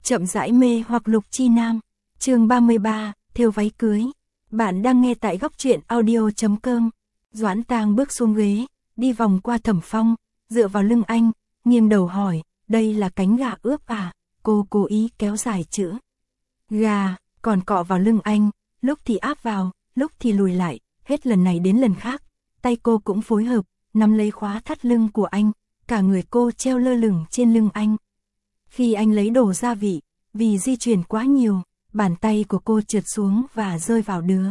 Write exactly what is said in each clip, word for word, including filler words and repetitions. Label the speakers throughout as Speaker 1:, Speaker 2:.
Speaker 1: Chậm rãi mê hoặc Lục Chi Nam. Chương ba mươi ba, thêu váy cưới. Bạn đang nghe tại góc truyện audio chấm com. Doãn Tang bước xuống ghế, đi vòng qua Thẩm Phong, dựa vào lưng anh, nghiêng đầu hỏi, đây là cánh gà ướp à? Cô cố ý kéo dài chữ gà, còn cọ vào lưng anh, lúc thì áp vào, lúc thì lùi lại, hết lần này đến lần khác. Tay cô cũng phối hợp, nắm lấy khóa thắt lưng của anh, cả người cô treo lơ lửng trên lưng anh. Khi anh lấy đồ gia vị, vì di chuyển quá nhiều, bàn tay của cô trượt xuống và rơi vào đứa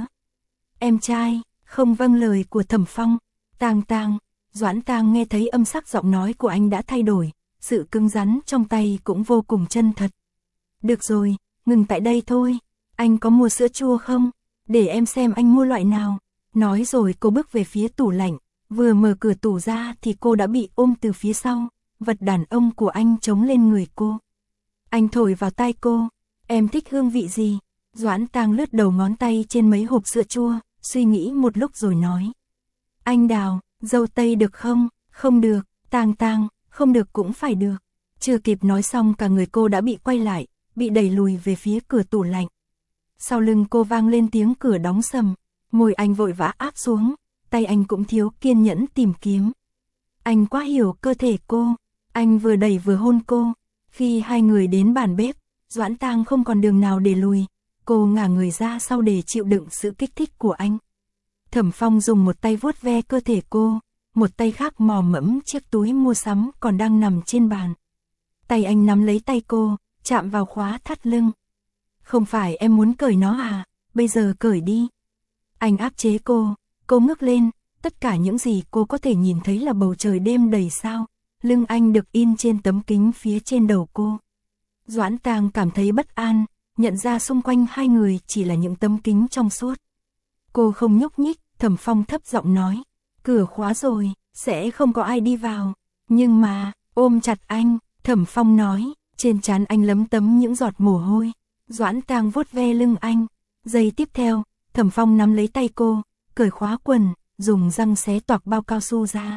Speaker 1: em trai, không vâng lời của Thẩm Phong. Tang Tang, Doãn Tang nghe thấy âm sắc giọng nói của anh đã thay đổi, sự cứng rắn trong tay cũng vô cùng chân thật. Được rồi, ngừng tại đây thôi, anh có mua sữa chua không? Để em xem anh mua loại nào. Nói rồi cô bước về phía tủ lạnh, vừa mở cửa tủ ra thì cô đã bị ôm từ phía sau, vật đàn ông của anh chống lên người cô. Anh thổi vào tai cô, em thích hương vị gì? Doãn Tang lướt đầu ngón tay trên mấy hộp sữa chua, suy nghĩ một lúc rồi nói. Anh Đào, dâu tây được không? Không được. Tang Tang, không được cũng phải được. Chưa kịp nói xong cả người cô đã bị quay lại, bị đẩy lùi về phía cửa tủ lạnh. Sau lưng cô vang lên tiếng cửa đóng sầm, môi anh vội vã áp xuống, tay anh cũng thiếu kiên nhẫn tìm kiếm. Anh quá hiểu cơ thể cô, anh vừa đẩy vừa hôn cô. Khi hai người đến bàn bếp, Doãn Tang không còn đường nào để lùi, cô ngả người ra sau để chịu đựng sự kích thích của anh. Thẩm Phong dùng một tay vuốt ve cơ thể cô, một tay khác mò mẫm chiếc túi mua sắm còn đang nằm trên bàn. Tay anh nắm lấy tay cô, chạm vào khóa thắt lưng. Không phải em muốn cởi nó à, bây giờ cởi đi. Anh áp chế cô, cô ngước lên, tất cả những gì cô có thể nhìn thấy là bầu trời đêm đầy sao. Lưng anh được in trên tấm kính phía trên đầu cô. Doãn Tang cảm thấy bất an, nhận ra xung quanh hai người chỉ là những tấm kính trong suốt. Cô không nhúc nhích, Thẩm Phong thấp giọng nói, cửa khóa rồi, sẽ không có ai đi vào. Nhưng mà, ôm chặt anh, Thẩm Phong nói, trên trán anh lấm tấm những giọt mồ hôi. Doãn Tang vuốt ve lưng anh. Giây tiếp theo, Thẩm Phong nắm lấy tay cô, cởi khóa quần, dùng răng xé toạc bao cao su ra.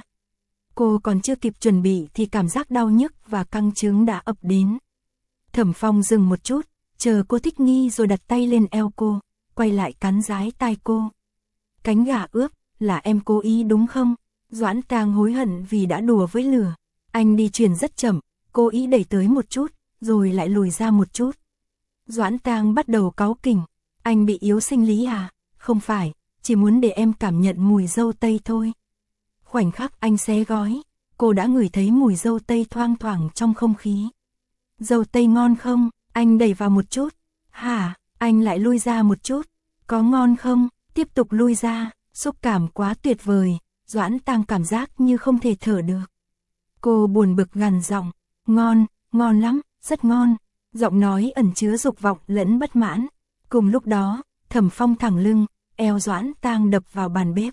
Speaker 1: Cô còn chưa kịp chuẩn bị thì cảm giác đau nhức và căng cứng đã ập đến. Thẩm Phong dừng một chút, chờ cô thích nghi rồi đặt tay lên eo cô, quay lại cắn rái tai cô. Cánh gà ướp, là em cố ý đúng không? Doãn Tang hối hận vì đã đùa với lửa. Anh đi chuyển rất chậm, cố ý đẩy tới một chút, rồi lại lùi ra một chút. Doãn Tang bắt đầu cáu kỉnh, anh bị yếu sinh lý à? Không phải, chỉ muốn để em cảm nhận mùi dâu tây thôi. Khoảnh khắc anh xé gói, cô đã ngửi thấy mùi dâu tây thoang thoảng trong không khí. Dâu tây ngon không? Anh đẩy vào một chút. Hả? Anh lại lui ra một chút. Có ngon không? Tiếp tục lui ra. Xúc cảm quá tuyệt vời, Doãn Tang cảm giác như không thể thở được. Cô buồn bực gằn giọng, ngon, ngon lắm, rất ngon. Giọng nói ẩn chứa dục vọng lẫn bất mãn. Cùng lúc đó, Thẩm Phong thẳng lưng, eo Doãn Tang đập vào bàn bếp.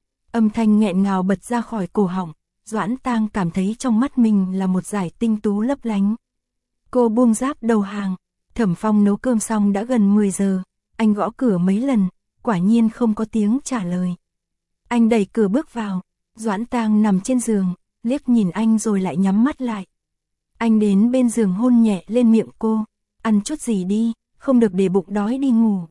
Speaker 1: Âm thanh nghẹn ngào bật ra khỏi cổ họng, Doãn Tang cảm thấy trong mắt mình là một dải tinh tú lấp lánh. Cô buông giáp đầu hàng. Thẩm Phong nấu cơm xong đã gần mười giờ, anh gõ cửa mấy lần, quả nhiên không có tiếng trả lời. Anh đẩy cửa bước vào, Doãn Tang nằm trên giường, liếc nhìn anh rồi lại nhắm mắt lại. Anh đến bên giường hôn nhẹ lên miệng cô, ăn chút gì đi, không được để bụng đói đi ngủ.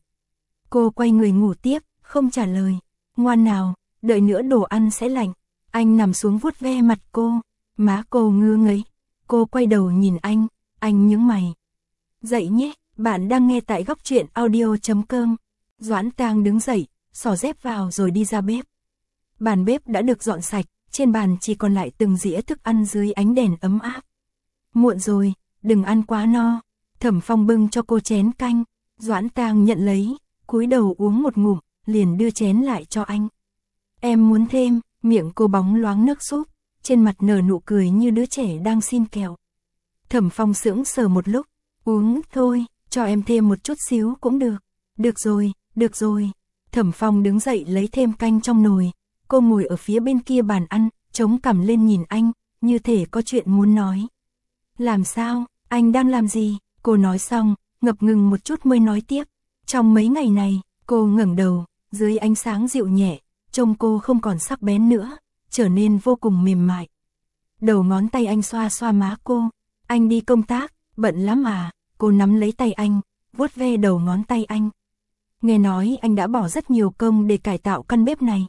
Speaker 1: Cô quay người ngủ tiếp, không trả lời. Ngoan nào, đợi nữa đồ ăn sẽ lạnh. Anh nằm xuống vuốt ve mặt cô, má cô ngứa ngấy. Cô quay đầu nhìn anh, anh nhướng mày. Dậy nhé, bạn đang nghe tại góc truyện audio chấm com. Doãn Tang đứng dậy, xỏ dép vào rồi đi ra bếp. Bàn bếp đã được dọn sạch, trên bàn chỉ còn lại từng dĩa thức ăn dưới ánh đèn ấm áp. Muộn rồi, đừng ăn quá no. Thẩm Phong bưng cho cô chén canh, Doãn Tang nhận lấy, cúi đầu uống một ngụm, liền đưa chén lại cho anh. Em muốn thêm, miệng cô bóng loáng nước súp, trên mặt nở nụ cười như đứa trẻ đang xin kẹo. Thẩm Phong sững sờ một lúc, uống thôi, cho em thêm một chút xíu cũng được. Được rồi, được rồi. Thẩm Phong đứng dậy lấy thêm canh trong nồi, cô ngồi ở phía bên kia bàn ăn, chống cằm lên nhìn anh, như thể có chuyện muốn nói. Làm sao, anh đang làm gì? Cô nói xong, ngập ngừng một chút mới nói tiếp. Trong mấy ngày này, cô ngẩng đầu, dưới ánh sáng dịu nhẹ, trông cô không còn sắc bén nữa, trở nên vô cùng mềm mại. Đầu ngón tay anh xoa xoa má cô. Anh đi công tác, bận lắm à? cô nắm lấy tay anh, vuốt ve đầu ngón tay anh. Nghe nói anh đã bỏ rất nhiều công để cải tạo căn bếp này.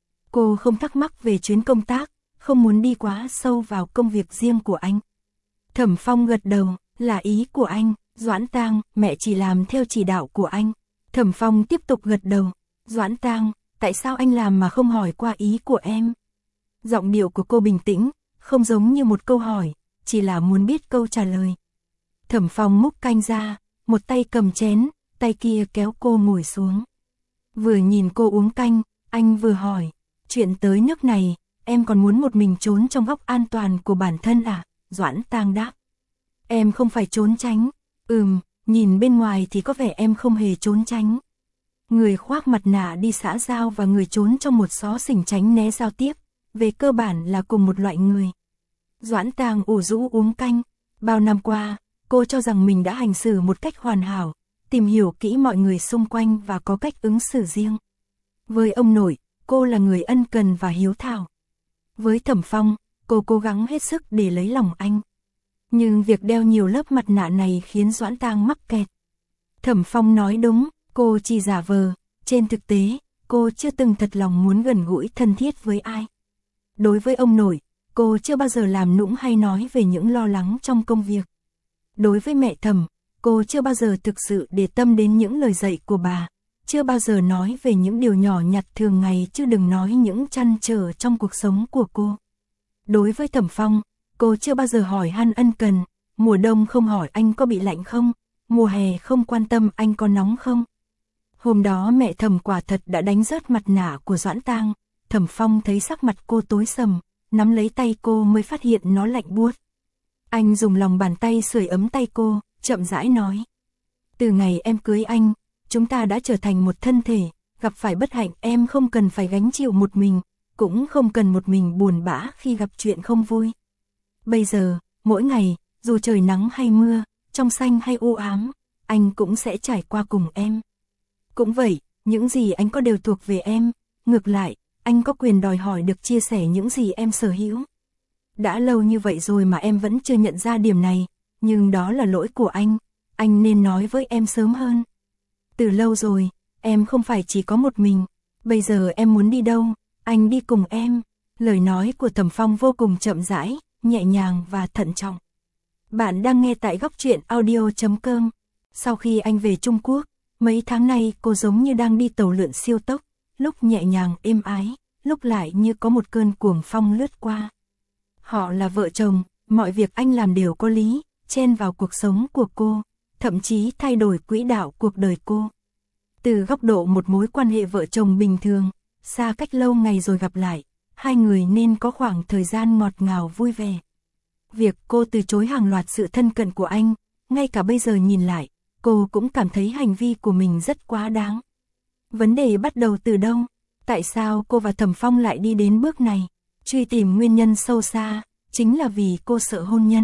Speaker 1: Cô không thắc mắc về chuyến công tác, không muốn đi quá sâu vào công việc riêng của anh. Thẩm Phong gật đầu, là ý của anh, Doãn Tang, mẹ chỉ làm theo chỉ đạo của anh. Thẩm Phong tiếp tục gật đầu, Doãn Tang, tại sao anh làm mà không hỏi qua ý của em? Giọng điệu của cô bình tĩnh, không giống như một câu hỏi, chỉ là muốn biết câu trả lời. Thẩm Phong múc canh ra, một tay cầm chén, tay kia kéo cô ngồi xuống. Vừa nhìn cô uống canh, anh vừa hỏi, chuyện tới nước này, em còn muốn một mình trốn trong góc an toàn của bản thân à? Doãn Tang đáp. Em không phải trốn tránh, ừm, nhìn bên ngoài thì có vẻ em không hề trốn tránh. Người khoác mặt nạ đi xã giao và người trốn trong một xó xỉnh tránh né giao tiếp, về cơ bản là cùng một loại người. Doãn Tang ủ rũ uống canh, bao năm qua, cô cho rằng mình đã hành xử một cách hoàn hảo, tìm hiểu kỹ mọi người xung quanh và có cách ứng xử riêng. Với ông nội, cô là người ân cần và hiếu thảo. Với Thẩm Phong, cô cố gắng hết sức để lấy lòng anh. Nhưng việc đeo nhiều lớp mặt nạ này khiến Doãn Tang mắc kẹt. Thẩm Phong nói đúng, cô chỉ giả vờ, trên thực tế, cô chưa từng thật lòng muốn gần gũi thân thiết với ai. Đối với ông nội, cô chưa bao giờ làm nũng hay nói về những lo lắng trong công việc. Đối với mẹ Thẩm, cô chưa bao giờ thực sự để tâm đến những lời dạy của bà, chưa bao giờ nói về những điều nhỏ nhặt thường ngày chứ đừng nói những trăn trở trong cuộc sống của cô. Đối với Thẩm Phong, cô chưa bao giờ hỏi han ân cần, mùa đông không hỏi anh có bị lạnh không, mùa hè không quan tâm anh có nóng không. Hôm đó mẹ Thẩm quả thật đã đánh rớt mặt nạ của Doãn Tang, Thẩm Phong thấy sắc mặt cô tối sầm, nắm lấy tay cô mới phát hiện nó lạnh buốt. Anh dùng lòng bàn tay sưởi ấm tay cô, chậm rãi nói. Từ ngày em cưới anh, chúng ta đã trở thành một thân thể, gặp phải bất hạnh em không cần phải gánh chịu một mình, cũng không cần một mình buồn bã khi gặp chuyện không vui. Bây giờ, mỗi ngày, dù trời nắng hay mưa, trong xanh hay u ám, anh cũng sẽ trải qua cùng em. Cũng vậy, những gì anh có đều thuộc về em, ngược lại, anh có quyền đòi hỏi được chia sẻ những gì em sở hữu. Đã lâu như vậy rồi mà em vẫn chưa nhận ra điểm này, nhưng đó là lỗi của anh, anh nên nói với em sớm hơn. Từ lâu rồi, em không phải chỉ có một mình, bây giờ em muốn đi đâu, anh đi cùng em. Lời nói của Thẩm Phong vô cùng chậm rãi, nhẹ nhàng và thận trọng. Bạn đang nghe tại góc truyện audio chấm com. Sau khi anh về Trung Quốc, mấy tháng nay cô giống như đang đi tàu lượn siêu tốc, lúc nhẹ nhàng êm ái, lúc lại như có một cơn cuồng phong lướt qua. Họ là vợ chồng, mọi việc anh làm đều có lý, chen vào cuộc sống của cô, thậm chí thay đổi quỹ đạo cuộc đời cô. Từ góc độ một mối quan hệ vợ chồng bình thường, xa cách lâu ngày rồi gặp lại, hai người nên có khoảng thời gian ngọt ngào vui vẻ. Việc cô từ chối hàng loạt sự thân cận của anh, ngay cả bây giờ nhìn lại, cô cũng cảm thấy hành vi của mình rất quá đáng. Vấn đề bắt đầu từ đâu? Tại sao cô và Thẩm Phong lại đi đến bước này? Truy tìm nguyên nhân sâu xa, chính là vì cô sợ hôn nhân.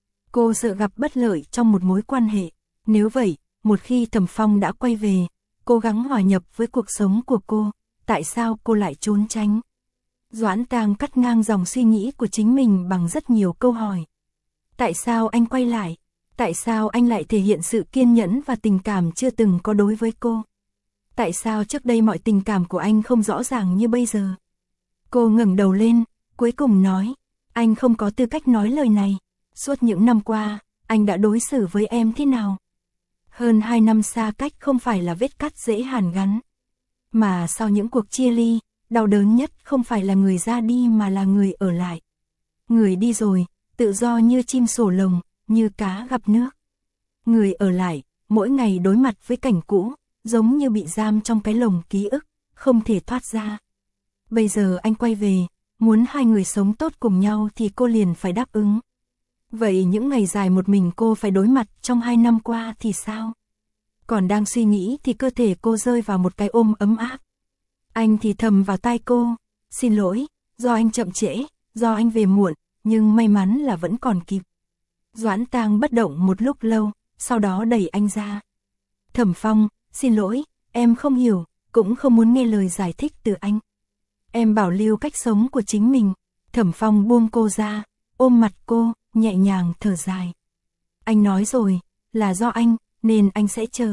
Speaker 1: Cô sợ gặp bất lợi trong một mối quan hệ. Nếu vậy, một khi Thẩm Phong đã quay về, cố gắng hòa nhập với cuộc sống của cô, tại sao cô lại trốn tránh? Doãn Tang cắt ngang dòng suy nghĩ của chính mình bằng rất nhiều câu hỏi. Tại sao anh quay lại? Tại sao anh lại thể hiện sự kiên nhẫn và tình cảm chưa từng có đối với cô? Tại sao trước đây mọi tình cảm của anh không rõ ràng như bây giờ? Cô ngẩng đầu lên, cuối cùng nói, anh không có tư cách nói lời này. Suốt những năm qua, anh đã đối xử với em thế nào? Hơn hai năm xa cách không phải là vết cắt dễ hàn gắn. Mà sau những cuộc chia ly, đau đớn nhất không phải là người ra đi mà là người ở lại. Người đi rồi, tự do như chim sổ lồng, như cá gặp nước. Người ở lại, mỗi ngày đối mặt với cảnh cũ, giống như bị giam trong cái lồng ký ức, không thể thoát ra. Bây giờ anh quay về, muốn hai người sống tốt cùng nhau thì cô liền phải đáp ứng. Vậy những ngày dài một mình cô phải đối mặt trong hai năm qua thì sao? Còn đang suy nghĩ thì cơ thể cô rơi vào một cái ôm ấm áp. Anh thì thầm vào tai cô, xin lỗi, do anh chậm trễ, do anh về muộn, nhưng may mắn là vẫn còn kịp. Doãn Tang bất động một lúc lâu, sau đó đẩy anh ra. Thẩm Phong, xin lỗi, em không hiểu, cũng không muốn nghe lời giải thích từ anh. Em bảo lưu cách sống của chính mình. Thẩm Phong buông cô ra, ôm mặt cô, nhẹ nhàng thở dài. Anh nói rồi, là do anh, nên anh sẽ chờ.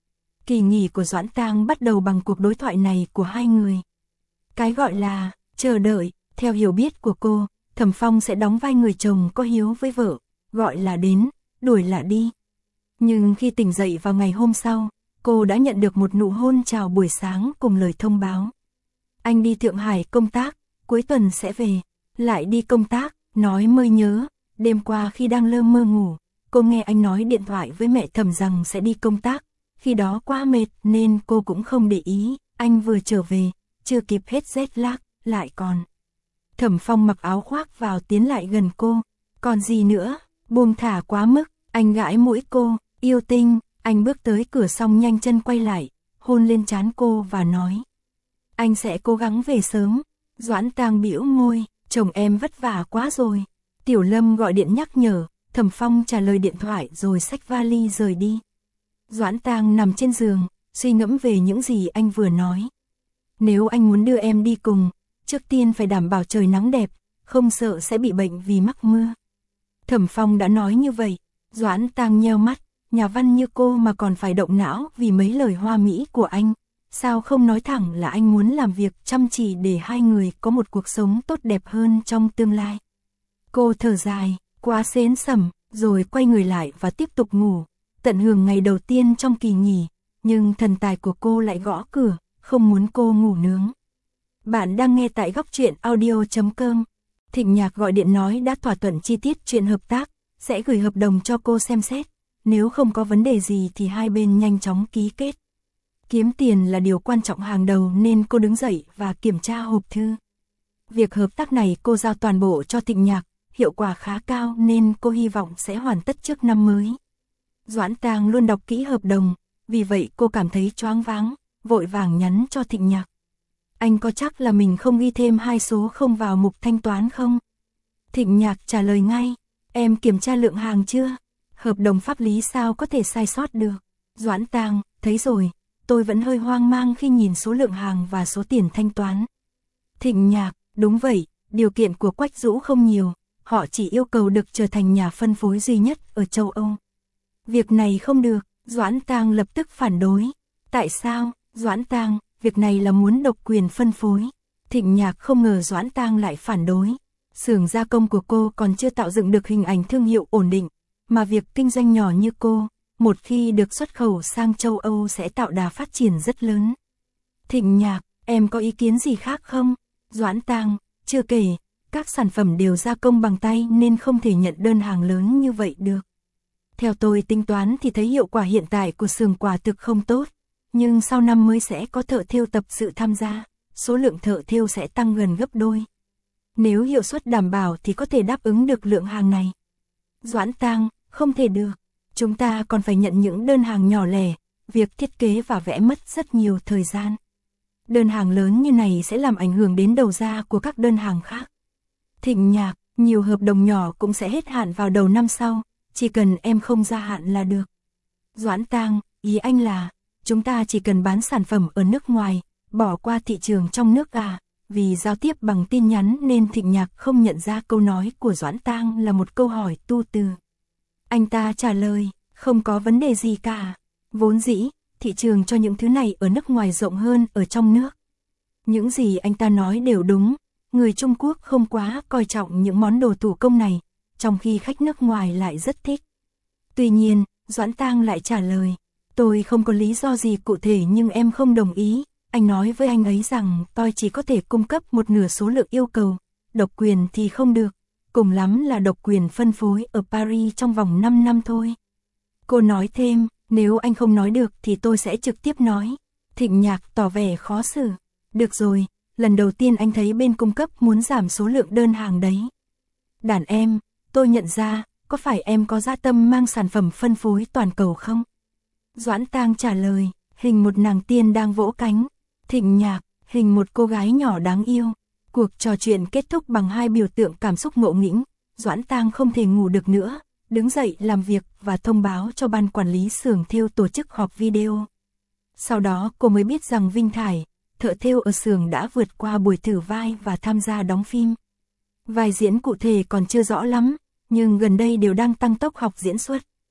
Speaker 1: Kỳ nghỉ của Doãn Tang bắt đầu bằng cuộc đối thoại này của hai người. Cái gọi là chờ đợi, theo hiểu biết của cô, Thẩm Phong sẽ đóng vai người chồng có hiếu với vợ, gọi là đến, đuổi là đi. Nhưng khi tỉnh dậy vào ngày hôm sau, cô đã nhận được một nụ hôn chào buổi sáng cùng lời thông báo. Anh đi Thượng Hải công tác, cuối tuần sẽ về, lại đi công tác, nói mới nhớ, đêm qua khi đang lơ mơ ngủ, cô nghe anh nói điện thoại với mẹ Thẩm rằng sẽ đi công tác, khi đó quá mệt nên cô cũng không để ý, anh vừa trở về, chưa kịp hết jet lag, lại còn. Thẩm Phong mặc áo khoác vào tiến lại gần cô, còn gì nữa, buông thả quá mức, anh gãi mũi cô, yêu tinh, anh bước tới cửa xong nhanh chân quay lại, hôn lên trán cô và nói. Anh sẽ cố gắng về sớm. Doãn Tang bĩu môi, chồng em vất vả quá rồi. Tiểu Lâm gọi điện nhắc nhở, Thẩm Phong trả lời điện thoại rồi xách vali rời đi. Doãn Tang nằm trên giường, suy ngẫm về những gì anh vừa nói. Nếu anh muốn đưa em đi cùng, trước tiên phải đảm bảo trời nắng đẹp, không sợ sẽ bị bệnh vì mắc mưa. Thẩm Phong đã nói như vậy, Doãn Tang nheo mắt, nhà văn như cô mà còn phải động não vì mấy lời hoa mỹ của anh. Sao không nói thẳng là anh muốn làm việc chăm chỉ để hai người có một cuộc sống tốt đẹp hơn trong tương lai. Cô thở dài, quá xến xẩm, rồi quay người lại và tiếp tục ngủ, tận hưởng ngày đầu tiên trong kỳ nghỉ, nhưng thần tài của cô lại gõ cửa, không muốn cô ngủ nướng. Bạn đang nghe tại góc truyện audio chấm com. Thịnh Nhạc gọi điện nói đã thỏa thuận chi tiết chuyện hợp tác, sẽ gửi hợp đồng cho cô xem xét, nếu không có vấn đề gì thì hai bên nhanh chóng ký kết. Kiếm tiền là điều quan trọng hàng đầu nên cô đứng dậy và kiểm tra hộp thư. Việc hợp tác này cô giao toàn bộ cho Thịnh Nhạc, hiệu quả khá cao nên cô hy vọng sẽ hoàn tất trước năm mới. Doãn Tang luôn đọc kỹ hợp đồng, vì vậy cô cảm thấy choáng váng, vội vàng nhắn cho Thịnh Nhạc. Anh có chắc là mình không ghi thêm hai số không vào mục thanh toán không? Thịnh Nhạc trả lời ngay, em kiểm tra lượng hàng chưa? Hợp đồng pháp lý sao có thể sai sót được? Doãn Tang, thấy rồi. Tôi vẫn hơi hoang mang khi nhìn số lượng hàng và số tiền thanh toán. Thịnh Nhạc, đúng vậy, điều kiện của Quách Dũ không nhiều, họ chỉ yêu cầu được trở thành nhà phân phối duy nhất ở châu Âu. Việc này không được, Doãn Tang lập tức phản đối. Tại sao, Doãn Tang, việc này là muốn độc quyền phân phối. Thịnh Nhạc không ngờ Doãn Tang lại phản đối. Xưởng gia công của cô còn chưa tạo dựng được hình ảnh thương hiệu ổn định, mà việc kinh doanh nhỏ như cô, một khi được xuất khẩu sang châu Âu sẽ tạo đà phát triển rất lớn. Thịnh Nhạc, em có ý kiến gì khác không? Doãn Tang, chưa kể, các sản phẩm đều gia công bằng tay nên không thể nhận đơn hàng lớn như vậy được. Theo tôi tính toán thì thấy hiệu quả hiện tại của xưởng quả thực không tốt, nhưng sau năm mới sẽ có thợ thêu tập sự tham gia, số lượng thợ thêu sẽ tăng gần gấp đôi. Nếu hiệu suất đảm bảo thì có thể đáp ứng được lượng hàng này. Doãn Tang, không thể được. Chúng ta còn phải nhận những đơn hàng nhỏ lẻ, việc thiết kế và vẽ mất rất nhiều thời gian. Đơn hàng lớn như này sẽ làm ảnh hưởng đến đầu ra của các đơn hàng khác. Thịnh Nhạc, nhiều hợp đồng nhỏ cũng sẽ hết hạn vào đầu năm sau, chỉ cần em không gia hạn là được. Doãn Tang, ý anh là, chúng ta chỉ cần bán sản phẩm ở nước ngoài, bỏ qua thị trường trong nước à? Vì giao tiếp bằng tin nhắn nên Thịnh Nhạc không nhận ra câu nói của Doãn Tang là một câu hỏi tu từ. Anh ta trả lời, không có vấn đề gì cả. Vốn dĩ, thị trường cho những thứ này ở nước ngoài rộng hơn ở trong nước. Những gì anh ta nói đều đúng, người Trung Quốc không quá coi trọng những món đồ thủ công này, trong khi khách nước ngoài lại rất thích. Tuy nhiên, Doãn Tang lại trả lời, tôi không có lý do gì cụ thể nhưng em không đồng ý. Anh nói với anh ấy rằng tôi chỉ có thể cung cấp một nửa số lượng yêu cầu, độc quyền thì không được, cùng lắm là độc quyền phân phối ở Paris trong vòng năm năm thôi. Cô nói thêm, nếu anh không nói được thì tôi sẽ trực tiếp nói. Thịnh Nhạc tỏ vẻ khó xử. Được rồi, lần đầu tiên anh thấy bên cung cấp muốn giảm số lượng đơn hàng đấy. Đàn em, tôi nhận ra, có phải em có dã tâm mang sản phẩm phân phối toàn cầu không? Doãn Tang trả lời, hình một nàng tiên đang vỗ cánh. Thịnh Nhạc, hình một cô gái nhỏ đáng yêu. Cuộc trò chuyện kết thúc bằng hai biểu tượng cảm xúc ngộ nghĩnh. Doãn Tang không thể ngủ được nữa, đứng dậy làm việc và thông báo cho ban quản lý xưởng thêu tổ chức họp video. Sau đó cô mới biết rằng Vinh Thải, thợ thêu ở xưởng đã vượt qua buổi thử vai và tham gia đóng phim. Vai diễn cụ thể còn chưa rõ lắm, nhưng gần đây đều đang tăng tốc học diễn xuất.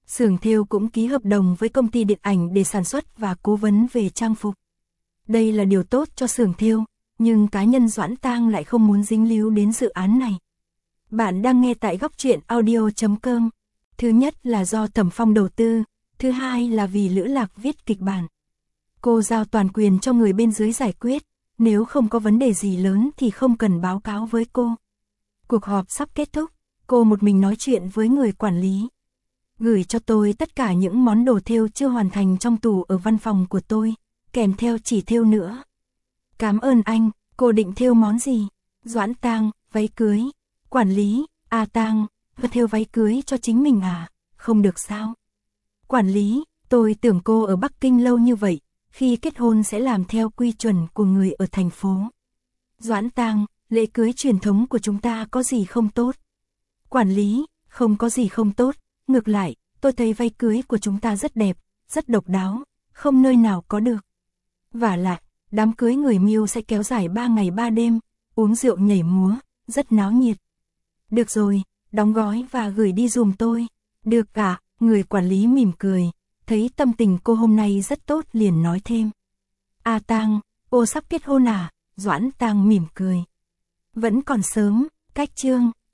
Speaker 1: Xưởng thêu cũng ký hợp đồng với công ty điện ảnh để sản xuất và cố vấn về trang phục. Đây là điều tốt cho xưởng thêu, nhưng cá nhân Doãn Tang lại không muốn dính líu đến dự án này. Bạn đang nghe tại góc truyện audio chấm com. Thứ nhất là do Thẩm Phong đầu tư, thứ hai là vì Lữ Lạc viết kịch bản. Cô giao toàn quyền cho người bên dưới giải quyết, nếu không có vấn đề gì lớn thì không cần báo cáo với cô. Cuộc họp sắp kết thúc, cô một mình nói chuyện với người quản lý. Gửi cho tôi tất cả những món đồ thêu chưa hoàn thành trong tủ ở văn phòng của tôi, kèm theo chỉ thêu nữa. Cảm ơn anh, cô định thêu món gì? Doãn Tang, váy cưới. Quản lý, à Tang, thêu váy cưới cho chính mình à? Không được sao? Quản lý, tôi tưởng cô ở Bắc Kinh lâu như vậy, khi kết hôn sẽ làm theo quy chuẩn của người ở thành phố. Doãn Tang, lễ cưới truyền thống của chúng ta có gì không tốt? Quản lý, không có gì không tốt, ngược lại, tôi thấy váy cưới của chúng ta rất đẹp, rất độc đáo, không nơi nào có được. Vả lại, đám cưới người Miêu sẽ kéo dài ba ngày ba đêm, uống rượu nhảy múa, rất náo nhiệt. Được rồi, đóng gói và gửi đi giùm tôi. Được cả, người quản lý mỉm cười, thấy tâm tình cô hôm nay rất tốt liền nói thêm. À Tang, cô sắp kết hôn à? Doãn Tang mỉm cười. Vẫn còn sớm, cách chương.